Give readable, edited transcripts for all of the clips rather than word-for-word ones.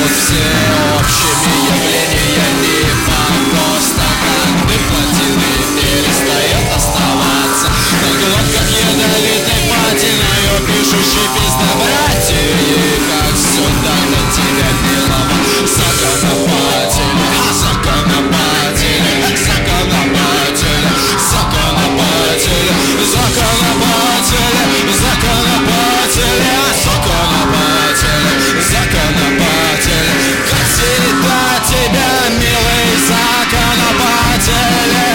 живут всеобщими явлениями. Просто каждый плотины перестает оставаться на глотках ядовитой патиною, пишущий пиздобратьи. Как сюда до тебя, милого законопатели, законопатели, законопатели, законопатели, законопатели, законопатели, законопатели, законопатели. Как всегда тебя, милый законопатели.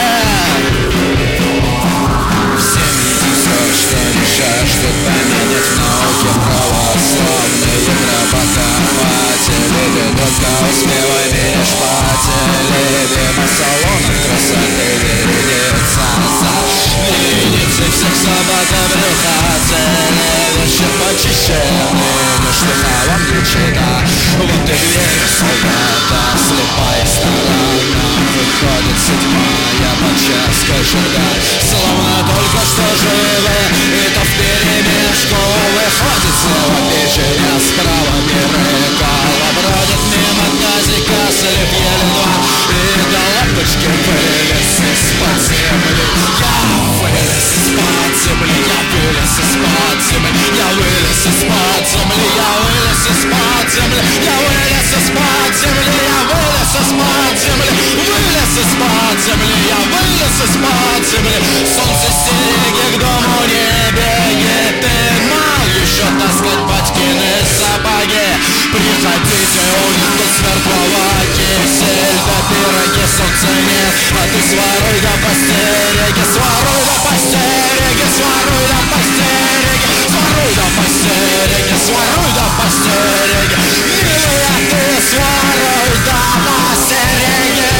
Все все, что не жаждут поменять в науке православные гробокопатели ведут ко успевами шпатели. Мимо салонов красоты вереница за вереницей всех собак брюхатели. Вещи почищены, но штыхалом не чита. Вот и дверь солдата, слепая сторона. Выходит седьмая почаска жида, словно только что живы, и то вперемешку выходит слева печень, а справа мирыкала. Бродит мимо тазика, слепели два, и до лампочки вылез из-под земли. Я вылез из-под земли, я вылез из-под земли, я вылез из-под земли, я вылез из-под земли, я вылез из-под земли, я вылез из-под земли, вылез из-под земли, я вылез из-под земли. Солнце стереги к дому не бегет, и мал еще таскать батькины сапоги. Приходите, у них тут смертного кисель да пироги. Солнца нет, а ты своруй да постереги, своруй да постереги, своруй да постереги, своруй да постереги, своруй да постереги. Милая, ты своруй да постереги.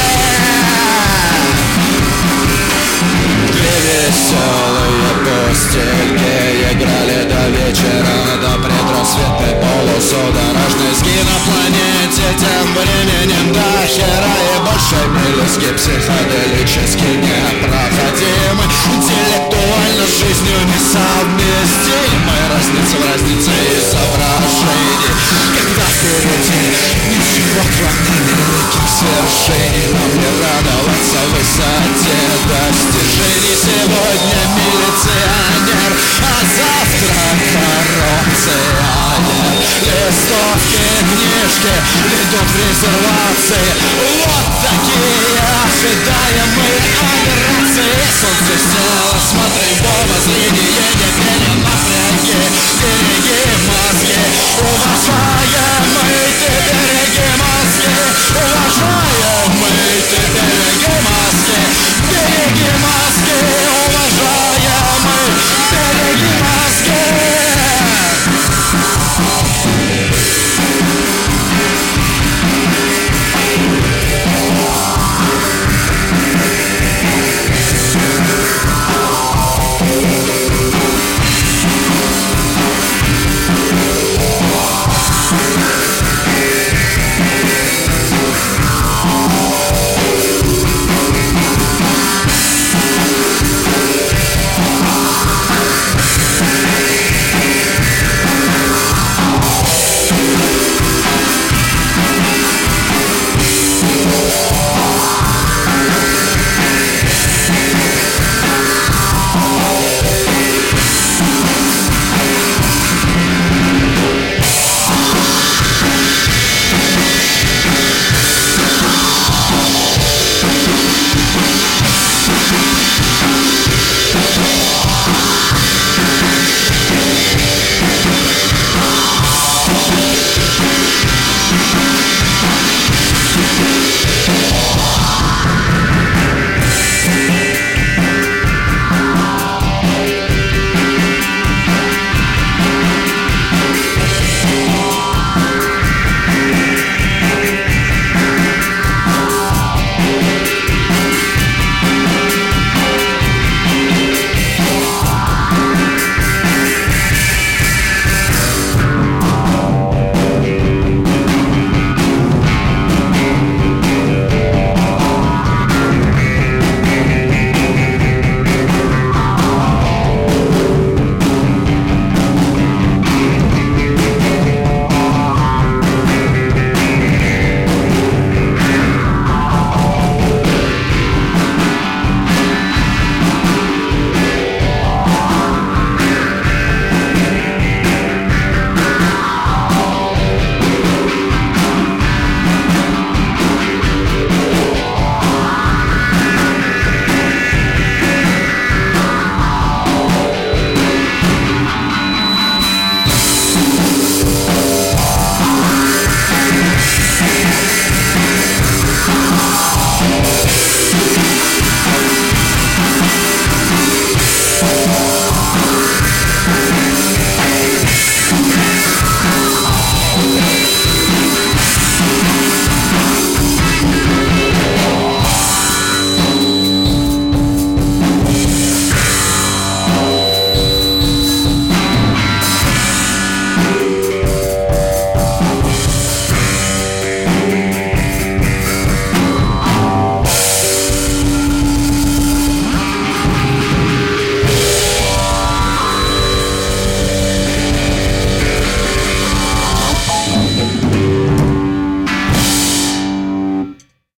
Веселые пустельки играли до вечера, до предрассветной полусудорожной сгин на планете. Тем временем до хера и большой милоски психоделически непроходимы, интеллектуально с жизнью несовместимы. Разница в разнице изображений, когда впереди ничего кроме великих свершений. Нам не радоваться высоте достижений. Сегодня милиционер, а завтра коррупционер. Листовки, книжки идут в резервации. Вот такие ожидаемые операции. Солнце село, смотри в оба, зрение не перенапряги. Береги